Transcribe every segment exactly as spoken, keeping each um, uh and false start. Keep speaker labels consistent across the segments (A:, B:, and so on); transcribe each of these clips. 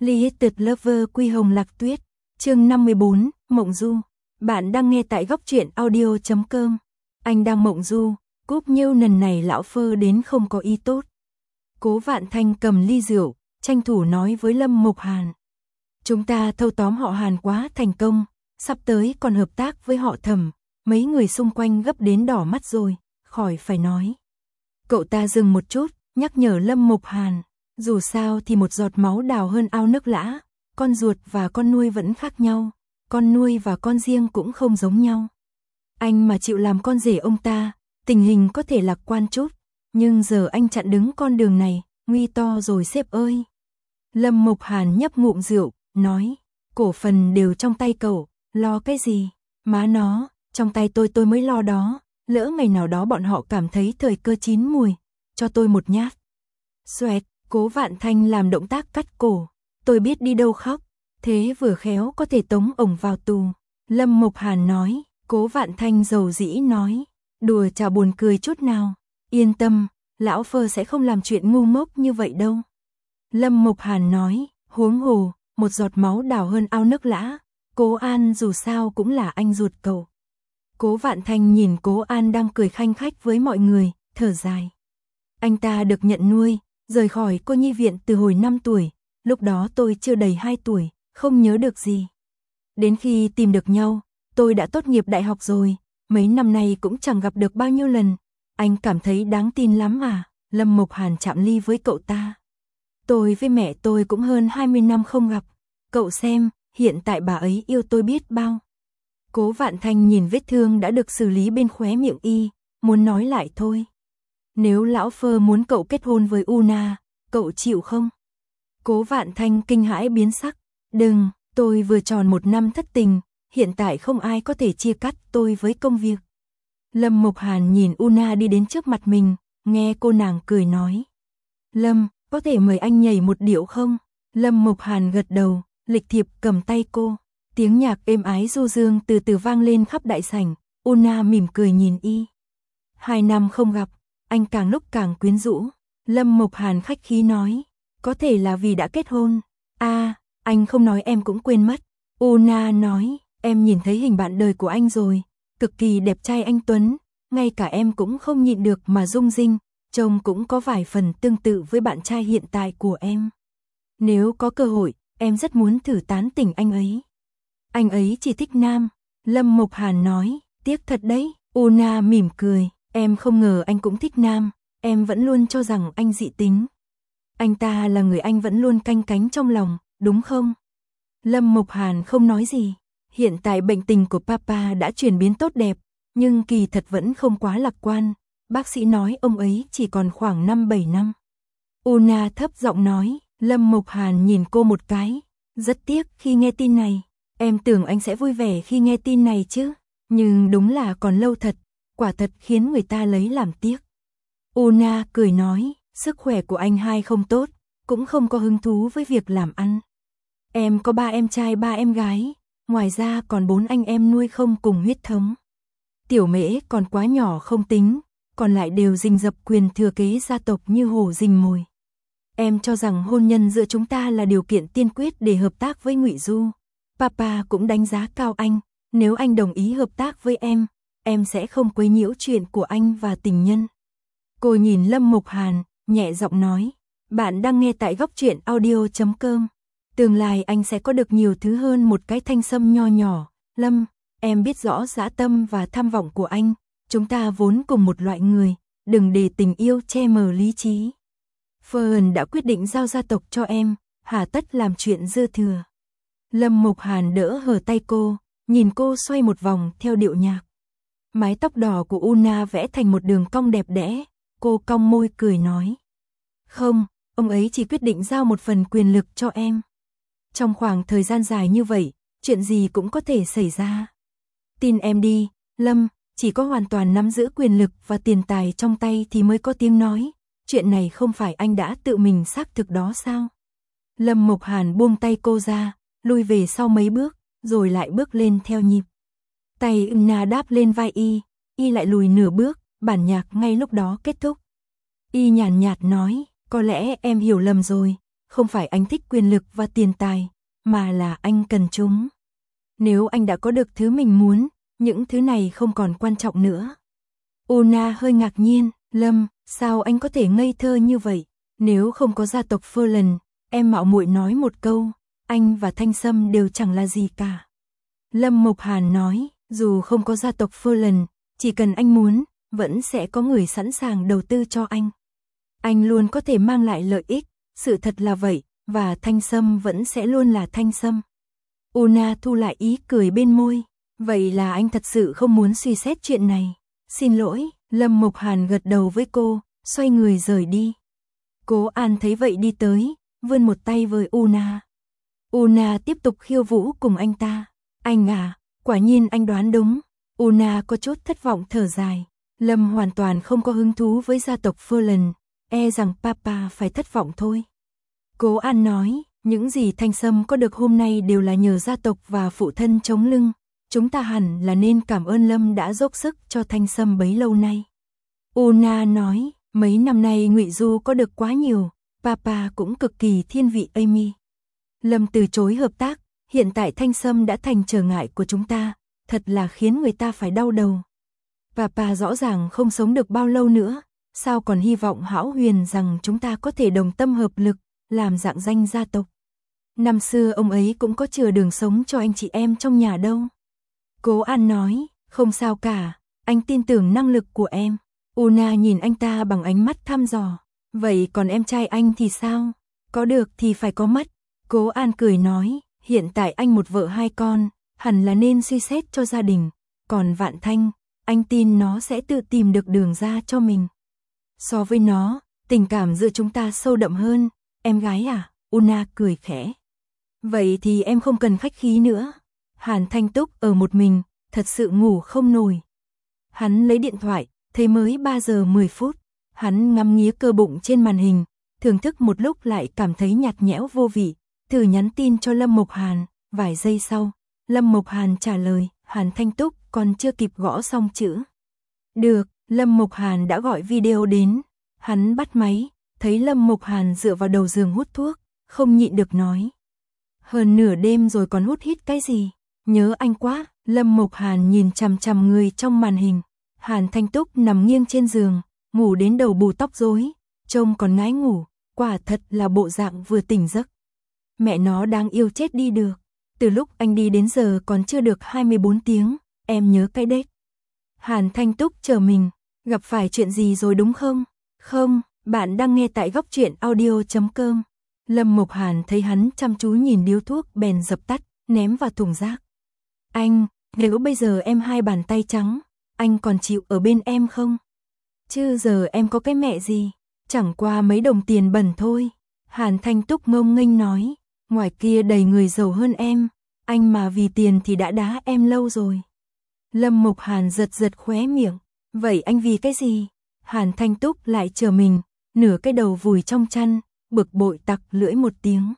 A: Limited Lover Quy Hồng Lạc Tuyết, chương năm mươi bốn, Mộng Du. Bạn đang nghe tại góc truyện audio chấm com. Anh đang mộng du, cúp nhiêu lần này lão Phơ đến không có ý tốt. Cố Vạn Thanh cầm ly rượu, tranh thủ nói với Lâm Mộc Hàn. Chúng ta thâu tóm họ Hàn quá thành công, sắp tới còn hợp tác với họ Thẩm, mấy người xung quanh gấp đến đỏ mắt rồi, khỏi phải nói. Cậu ta dừng một chút, nhắc nhở Lâm Mộc Hàn, dù sao thì một giọt máu đào hơn ao nước lã, con ruột và con nuôi vẫn khác nhau, con nuôi và con riêng cũng không giống nhau. Anh mà chịu làm con rể ông ta, tình hình có thể lạc quan chút, nhưng giờ anh chặn đứng con đường này, nguy to rồi sếp ơi. Lâm Mộc Hàn nhấp ngụm rượu, nói, cổ phần đều trong tay cậu, lo cái gì, má nó, trong tay tôi tôi mới lo đó, lỡ ngày nào đó bọn họ cảm thấy thời cơ chín mùi, cho tôi một nhát. Xoẹt, Cố Vạn Thanh làm động tác cắt cổ, tôi biết đi đâu khóc, thế vừa khéo có thể tống ổng vào tù. Lâm Mộc Hàn nói, Cố Vạn Thanh dầu dĩ nói, đùa chả buồn cười chút nào, yên tâm, lão Phơ sẽ không làm chuyện ngu ngốc như vậy đâu. Lâm Mộc Hàn nói, huống hồ, một giọt máu đào hơn ao nước lã, Cố An dù sao cũng là anh ruột cậu. Cố Vạn Thanh nhìn Cố An đang cười khanh khách với mọi người, thở dài. Anh ta được nhận nuôi, rời khỏi cô nhi viện từ hồi năm tuổi, lúc đó tôi chưa đầy hai tuổi, không nhớ được gì. Đến khi tìm được nhau, tôi đã tốt nghiệp đại học rồi, mấy năm nay cũng chẳng gặp được bao nhiêu lần. Anh cảm thấy đáng tin lắm à? Lâm Mộc Hàn chạm ly với cậu ta. Tôi với mẹ tôi cũng hơn hai mươi năm không gặp, cậu xem, hiện tại bà ấy yêu tôi biết bao. Cố Vạn Thanh nhìn vết thương đã được xử lý bên khóe miệng y, muốn nói lại thôi. Nếu lão Phơ muốn cậu kết hôn với Una, cậu chịu không? Cố Vạn Thanh kinh hãi biến sắc. Đừng, tôi vừa tròn một năm thất tình, hiện tại không ai có thể chia cắt tôi với công việc. Lâm Mộc Hàn nhìn Una đi đến trước mặt mình, nghe cô nàng cười nói. Lâm, có thể mời anh nhảy một điệu không? Lâm Mộc Hàn gật đầu, lịch thiệp cầm tay cô. Tiếng nhạc êm ái du dương từ từ vang lên khắp đại sảnh, Una mỉm cười nhìn y. Hai năm không gặp, anh càng lúc càng quyến rũ. Lâm Mộc Hàn khách khí nói, có thể là vì đã kết hôn. A, à, anh không nói em cũng quên mất. Una nói, em nhìn thấy hình bạn đời của anh rồi, cực kỳ đẹp trai anh tuấn, ngay cả em cũng không nhịn được mà rung rinh, trông cũng có vài phần tương tự với bạn trai hiện tại của em. Nếu có cơ hội, em rất muốn thử tán tỉnh anh ấy. Anh ấy chỉ thích nam. Lâm Mộc Hàn nói, tiếc thật đấy. Una mỉm cười, em không ngờ anh cũng thích nam, em vẫn luôn cho rằng anh dị tính. Anh ta là người anh vẫn luôn canh cánh trong lòng, đúng không? Lâm Mộc Hàn không nói gì. Hiện tại bệnh tình của Papa đã chuyển biến tốt đẹp, nhưng kỳ thật vẫn không quá lạc quan. Bác sĩ nói ông ấy chỉ còn khoảng năm bảy năm. Una thấp giọng nói, Lâm Mộc Hàn nhìn cô một cái. Rất tiếc khi nghe tin này. Em tưởng anh sẽ vui vẻ khi nghe tin này chứ. Nhưng đúng là còn lâu thật. Quả thật khiến người ta lấy làm tiếc. Una cười nói, sức khỏe của anh hai không tốt, cũng không có hứng thú với việc làm ăn. Em có ba em trai ba em gái, ngoài ra còn bốn anh em nuôi không cùng huyết thống. Tiểu Mễ còn quá nhỏ không tính, còn lại đều rình rập quyền thừa kế gia tộc như hổ rình mồi. Em cho rằng hôn nhân giữa chúng ta là điều kiện tiên quyết để hợp tác với Ngụy Du. Papa cũng đánh giá cao anh, nếu anh đồng ý hợp tác với em, em sẽ không quấy nhiễu chuyện của anh và tình nhân. Cô nhìn Lâm Mộc Hàn, nhẹ giọng nói, bạn đang nghe tại góc truyện audio chấm com. Tương lai anh sẽ có được nhiều thứ hơn một cái thanh sâm nho nhỏ. Lâm, em biết rõ dã tâm và tham vọng của anh, chúng ta vốn cùng một loại người, đừng để tình yêu che mờ lý trí. Fern đã quyết định giao gia tộc cho em, hà tất làm chuyện dư thừa. Lâm Mộc Hàn đỡ hở tay cô, nhìn cô xoay một vòng theo điệu nhạc. Mái tóc đỏ của Una vẽ thành một đường cong đẹp đẽ, cô cong môi cười nói. Không, ông ấy chỉ quyết định giao một phần quyền lực cho em. Trong khoảng thời gian dài như vậy, chuyện gì cũng có thể xảy ra. Tin em đi, Lâm, chỉ có hoàn toàn nắm giữ quyền lực và tiền tài trong tay thì mới có tiếng nói. Chuyện này không phải anh đã tự mình xác thực đó sao? Lâm Mộc Hàn buông tay cô ra, lui về sau mấy bước, rồi lại bước lên theo nhịp. Tay Una đáp lên vai y, y lại lùi nửa bước, bản nhạc ngay lúc đó kết thúc. Y nhàn nhạt nói, có lẽ em hiểu lầm rồi, không phải anh thích quyền lực và tiền tài, mà là anh cần chúng. Nếu anh đã có được thứ mình muốn, những thứ này không còn quan trọng nữa. Una hơi ngạc nhiên, Lâm, sao anh có thể ngây thơ như vậy? Nếu không có gia tộc Ferland, em mạo muội nói một câu, anh và Thanh Sâm đều chẳng là gì cả. Lâm Mộc Hàn nói, dù không có gia tộc Ferland, chỉ cần anh muốn, vẫn sẽ có người sẵn sàng đầu tư cho anh. Anh luôn có thể mang lại lợi ích, sự thật là vậy, và Thanh Sâm vẫn sẽ luôn là Thanh Sâm. Una thu lại ý cười bên môi, vậy là anh thật sự không muốn suy xét chuyện này. Xin lỗi, Lâm Mộc Hàn gật đầu với cô, xoay người rời đi. Cố An thấy vậy đi tới, vươn một tay với Una. Una tiếp tục khiêu vũ cùng anh ta. Anh à, quả nhiên anh đoán đúng. Una có chút thất vọng thở dài. Lâm hoàn toàn không có hứng thú với gia tộc Ferland, e rằng papa phải thất vọng thôi. Cố An nói, những gì Thanh Sâm có được hôm nay đều là nhờ gia tộc và phụ thân chống lưng. Chúng ta hẳn là nên cảm ơn Lâm đã dốc sức cho Thanh Sâm bấy lâu nay. Una nói, mấy năm nay Ngụy Du có được quá nhiều, papa cũng cực kỳ thiên vị Amy. Lâm từ chối hợp tác, hiện tại Thanh Sâm đã thành trở ngại của chúng ta, thật là khiến người ta phải đau đầu. Papa rõ ràng không sống được bao lâu nữa, sao còn hy vọng hão huyền rằng chúng ta có thể đồng tâm hợp lực, làm rạng danh gia tộc. Năm xưa ông ấy cũng có chừa đường sống cho anh chị em trong nhà đâu. Cố An nói, không sao cả, anh tin tưởng năng lực của em. Una nhìn anh ta bằng ánh mắt thăm dò. Vậy còn em trai anh thì sao? Có được thì phải có mất. Cố An cười nói, hiện tại anh một vợ hai con, hẳn là nên suy xét cho gia đình. Còn Vạn Thanh, anh tin nó sẽ tự tìm được đường ra cho mình. So với nó, tình cảm giữa chúng ta sâu đậm hơn. Em gái à? Una cười khẽ. Vậy thì em không cần khách khí nữa. Hàn Thanh Túc ở một mình, thật sự ngủ không nổi. Hắn lấy điện thoại, thấy mới ba giờ mười phút. Hắn ngắm nghía cơ bụng trên màn hình, thưởng thức một lúc lại cảm thấy nhạt nhẽo vô vị. Thử nhắn tin cho Lâm Mộc Hàn, vài giây sau, Lâm Mộc Hàn trả lời, Hàn Thanh Túc còn chưa kịp gõ xong chữ. Được, Lâm Mộc Hàn đã gọi video đến. Hắn bắt máy, thấy Lâm Mộc Hàn dựa vào đầu giường hút thuốc, không nhịn được nói. Hơn nửa đêm rồi còn hút hít cái gì? Nhớ anh quá. Lâm Mộc Hàn nhìn chằm chằm người trong màn hình. Hàn Thanh Túc nằm nghiêng trên giường, ngủ đến đầu bù tóc rối, trông còn ngái ngủ, quả thật là bộ dạng vừa tỉnh giấc. Mẹ nó đáng yêu chết đi được. Từ lúc anh đi đến giờ còn chưa được hai mươi bốn tiếng, em nhớ cái đếch. Hàn Thanh Túc chờ mình, gặp phải chuyện gì rồi đúng không? Không, bạn đang nghe tại góc truyện audio chấm com. Lâm Mộc Hàn thấy hắn chăm chú nhìn điếu thuốc bèn dập tắt, ném vào thùng rác. Anh, nếu bây giờ em hai bàn tay trắng, anh còn chịu ở bên em không? Chứ giờ em có cái mẹ gì, chẳng qua mấy đồng tiền bẩn thôi. Hàn Thanh Túc ngông nghênh nói, ngoài kia đầy người giàu hơn em, anh mà vì tiền thì đã đá em lâu rồi. Lâm Mộc Hàn giật giật khóe miệng, vậy anh vì cái gì? Hàn Thanh Túc lại chờ mình, nửa cái đầu vùi trong chăn, bực bội tặc lưỡi một tiếng.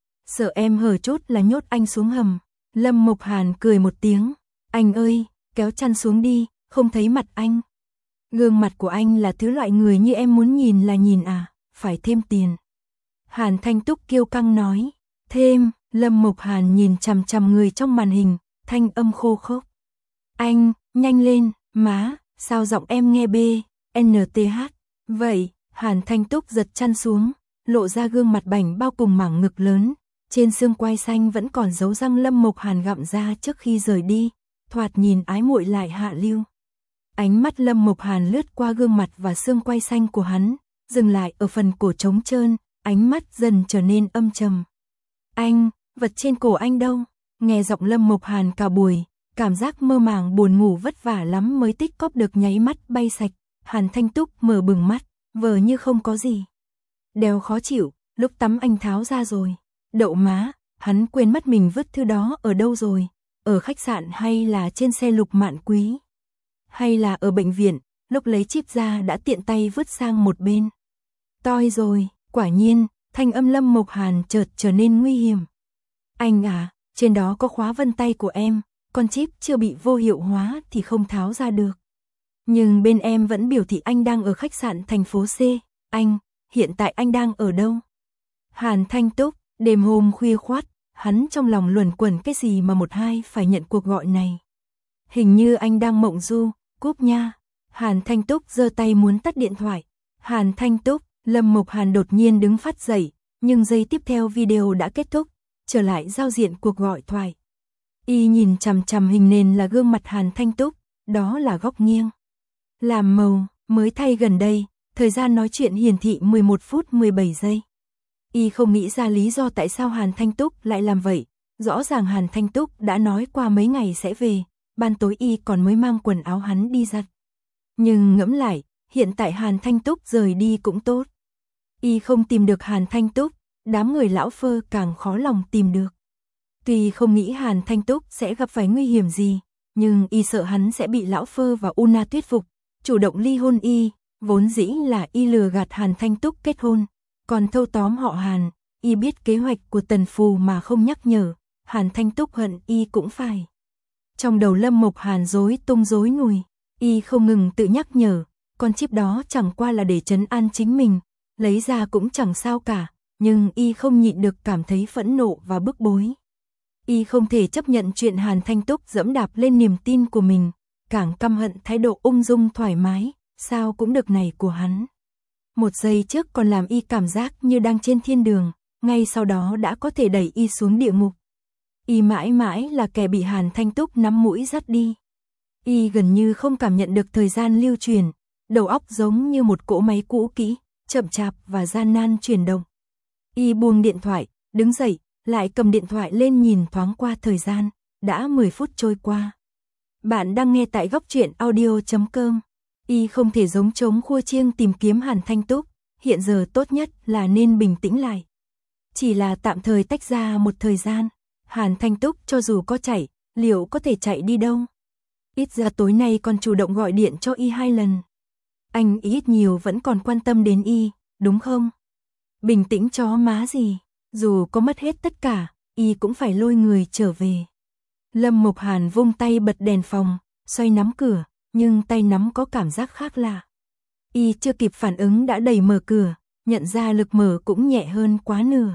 A: Sợ em hở chút là nhốt anh xuống hầm. Lâm Mộc Hàn cười một tiếng, anh ơi, kéo chăn xuống đi, không thấy mặt anh. Gương mặt của anh là thứ loại người như em muốn nhìn là nhìn à, phải thêm tiền. Hàn Thanh Túc kiêu căng nói, thêm. Lâm Mộc Hàn nhìn chằm chằm người trong màn hình, thanh âm khô khốc. Anh, nhanh lên, má, sao giọng em nghe bê, en tê hát. Vậy, Hàn Thanh Túc giật chăn xuống, lộ ra gương mặt bảnh bao cùng mảng ngực lớn. Trên xương quai xanh vẫn còn dấu răng Lâm Mộc Hàn gặm ra trước khi rời đi, thoạt nhìn ái muội lại hạ lưu. Ánh mắt Lâm Mộc Hàn lướt qua gương mặt và xương quai xanh của hắn, dừng lại ở phần cổ trống trơn, ánh mắt dần trở nên âm trầm. Anh, vật trên cổ anh đâu? Nghe giọng Lâm Mộc Hàn cả buổi, cảm giác mơ màng buồn ngủ vất vả lắm mới tích cóp được nháy mắt bay sạch. Hàn Thanh Túc mở bừng mắt, vờ như không có gì. Đeo khó chịu, lúc tắm anh tháo ra rồi. Đậu má, hắn quên mất mình vứt thứ đó ở đâu rồi, ở khách sạn hay là trên xe Lục Mạn Quý, hay là ở bệnh viện, lúc lấy chip ra đã tiện tay vứt sang một bên. Toi rồi, quả nhiên, thanh âm Lâm Mộc Hàn chợt trở nên nguy hiểm. Anh à, trên đó có khóa vân tay của em, con chip chưa bị vô hiệu hóa thì không tháo ra được. Nhưng bên em vẫn biểu thị anh đang ở khách sạn thành phố C, anh, hiện tại anh đang ở đâu? Hàn Thanh Túc, đêm hôm khuya khoắt, hắn trong lòng luẩn quẩn cái gì mà một hai phải nhận cuộc gọi này. Hình như anh đang mộng du, cúp nha. Hàn Thanh Túc giơ tay muốn tắt điện thoại. Hàn Thanh Túc, Lâm Mộc Hàn đột nhiên đứng phát dậy, nhưng giây tiếp theo video đã kết thúc, trở lại giao diện cuộc gọi thoại. Y nhìn chằm chằm hình nền là gương mặt Hàn Thanh Túc, đó là góc nghiêng. Làm màu, mới thay gần đây, thời gian nói chuyện hiển thị mười một phút mười bảy giây. Y không nghĩ ra lý do tại sao Hàn Thanh Túc lại làm vậy, rõ ràng Hàn Thanh Túc đã nói qua mấy ngày sẽ về, ban tối Y còn mới mang quần áo hắn đi giặt. Nhưng ngẫm lại, hiện tại Hàn Thanh Túc rời đi cũng tốt. Y không tìm được Hàn Thanh Túc, đám người lão Phơ càng khó lòng tìm được. Tuy không nghĩ Hàn Thanh Túc sẽ gặp phải nguy hiểm gì, nhưng Y sợ hắn sẽ bị lão Phơ và Una thuyết phục, chủ động ly hôn Y, vốn dĩ là Y lừa gạt Hàn Thanh Túc kết hôn. Còn thâu tóm họ Hàn, Y biết kế hoạch của Tần Phù mà không nhắc nhở, Hàn Thanh Túc hận Y cũng phải. Trong đầu Lâm Mộc Hàn rối tung rối nùi, Y không ngừng tự nhắc nhở, con chip đó chẳng qua là để trấn an chính mình, lấy ra cũng chẳng sao cả, nhưng Y không nhịn được cảm thấy phẫn nộ và bức bối. Y không thể chấp nhận chuyện Hàn Thanh Túc dẫm đạp lên niềm tin của mình, càng căm hận thái độ ung dung thoải mái, sao cũng được này của hắn. Một giây trước còn làm Y cảm giác như đang trên thiên đường, ngay sau đó đã có thể đẩy Y xuống địa ngục. Y mãi mãi là kẻ bị Hàn Thanh Túc nắm mũi dắt đi. Y gần như không cảm nhận được thời gian lưu truyền, đầu óc giống như một cỗ máy cũ kỹ, chậm chạp và gian nan chuyển động. Y buông điện thoại, đứng dậy, lại cầm điện thoại lên nhìn thoáng qua thời gian, đã mười phút trôi qua. Bạn đang nghe tại góc truyện audio chấm com. Y không thể giống trống khua chiêng tìm kiếm Hàn Thanh Túc, hiện giờ tốt nhất là nên bình tĩnh lại. Chỉ là tạm thời tách ra một thời gian, Hàn Thanh Túc cho dù có chạy, liệu có thể chạy đi đâu? Ít ra tối nay còn chủ động gọi điện cho Y hai lần. Anh ít nhiều vẫn còn quan tâm đến Y, đúng không? Bình tĩnh chó má gì, dù có mất hết tất cả, Y cũng phải lôi người trở về. Lâm Mộc Hàn vung tay bật đèn phòng, xoay nắm cửa, nhưng tay nắm có cảm giác khác lạ. Y chưa kịp phản ứng đã đẩy mở cửa, nhận ra lực mở cũng nhẹ hơn quá nửa.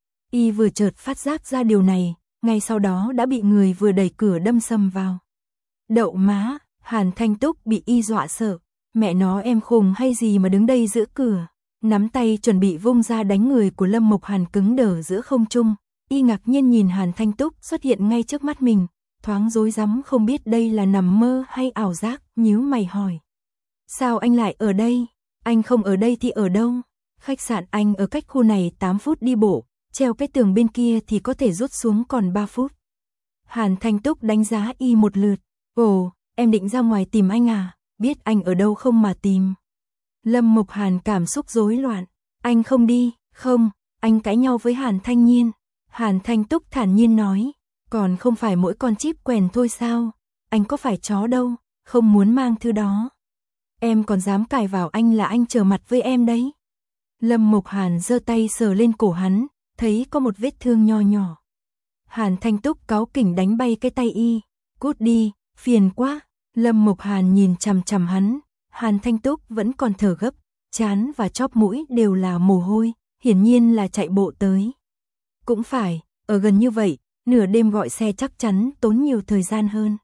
A: Y vừa chợt phát giác ra điều này, ngay sau đó đã bị người vừa đẩy cửa đâm sầm vào. Đậu má, Hàn Thanh Túc bị Y dọa sợ, mẹ nó em khùng hay gì mà đứng đây giữa cửa. Nắm tay chuẩn bị vung ra đánh người của Lâm Mộc Hàn cứng đờ giữa không trung. Y ngạc nhiên nhìn Hàn Thanh Túc xuất hiện ngay trước mắt mình, thoáng rối rắm không biết đây là nằm mơ hay ảo giác, nhíu mày hỏi. Sao anh lại ở đây? Anh không ở đây thì ở đâu? Khách sạn anh ở cách khu này tám phút đi bộ, treo cái tường bên kia thì có thể rút xuống còn ba phút. Hàn Thanh Túc đánh giá Y một lượt. Ồ, em định ra ngoài tìm anh à? Biết anh ở đâu không mà tìm? Lâm Mộc Hàn cảm xúc rối loạn. Anh không đi, không, anh cãi nhau với Hàn Thanh Nhiên. Hàn Thanh Túc thản nhiên nói, còn không phải mỗi con chip quèn thôi sao? Anh có phải chó đâu, không muốn mang thứ đó. Em còn dám cài vào anh là anh trở mặt với em đấy. Lâm Mộc Hàn giơ tay sờ lên cổ hắn, thấy có một vết thương nho nhỏ. Hàn Thanh Túc cáu kỉnh đánh bay cái tay Y. Cút đi, phiền quá. Lâm Mộc Hàn nhìn chằm chằm hắn. Hàn Thanh Túc vẫn còn thở gấp, trán và chóp mũi đều là mồ hôi, hiển nhiên là chạy bộ tới. Cũng phải, ở gần như vậy, nửa đêm gọi xe chắc chắn tốn nhiều thời gian hơn.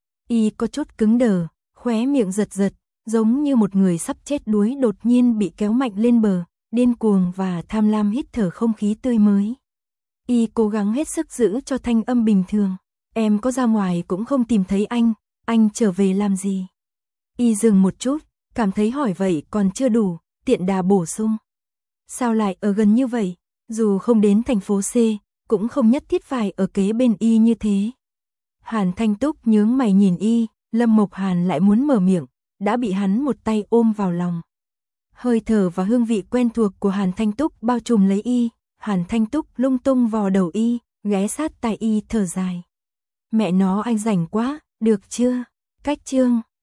A: Y có chút cứng đờ, khóe miệng giật giật, giống như một người sắp chết đuối đột nhiên bị kéo mạnh lên bờ, điên cuồng và tham lam hít thở không khí tươi mới. Y cố gắng hết sức giữ cho thanh âm bình thường. Em có ra ngoài cũng không tìm thấy anh, anh trở về làm gì? Y dừng một chút, cảm thấy hỏi vậy còn chưa đủ, tiện đà bổ sung. Sao lại ở gần như vậy? Dù không đến thành phố C, cũng không nhất thiết phải ở kế bên Y như thế. Hàn Thanh Túc nhướng mày nhìn Y, Lâm Mộc Hàn lại muốn mở miệng, đã bị hắn một tay ôm vào lòng. Hơi thở và hương vị quen thuộc của Hàn Thanh Túc bao trùm lấy Y, Hàn Thanh Túc lung tung vò đầu Y, ghé sát tai Y thở dài. Mẹ nó anh rảnh quá, được chưa? Cách chương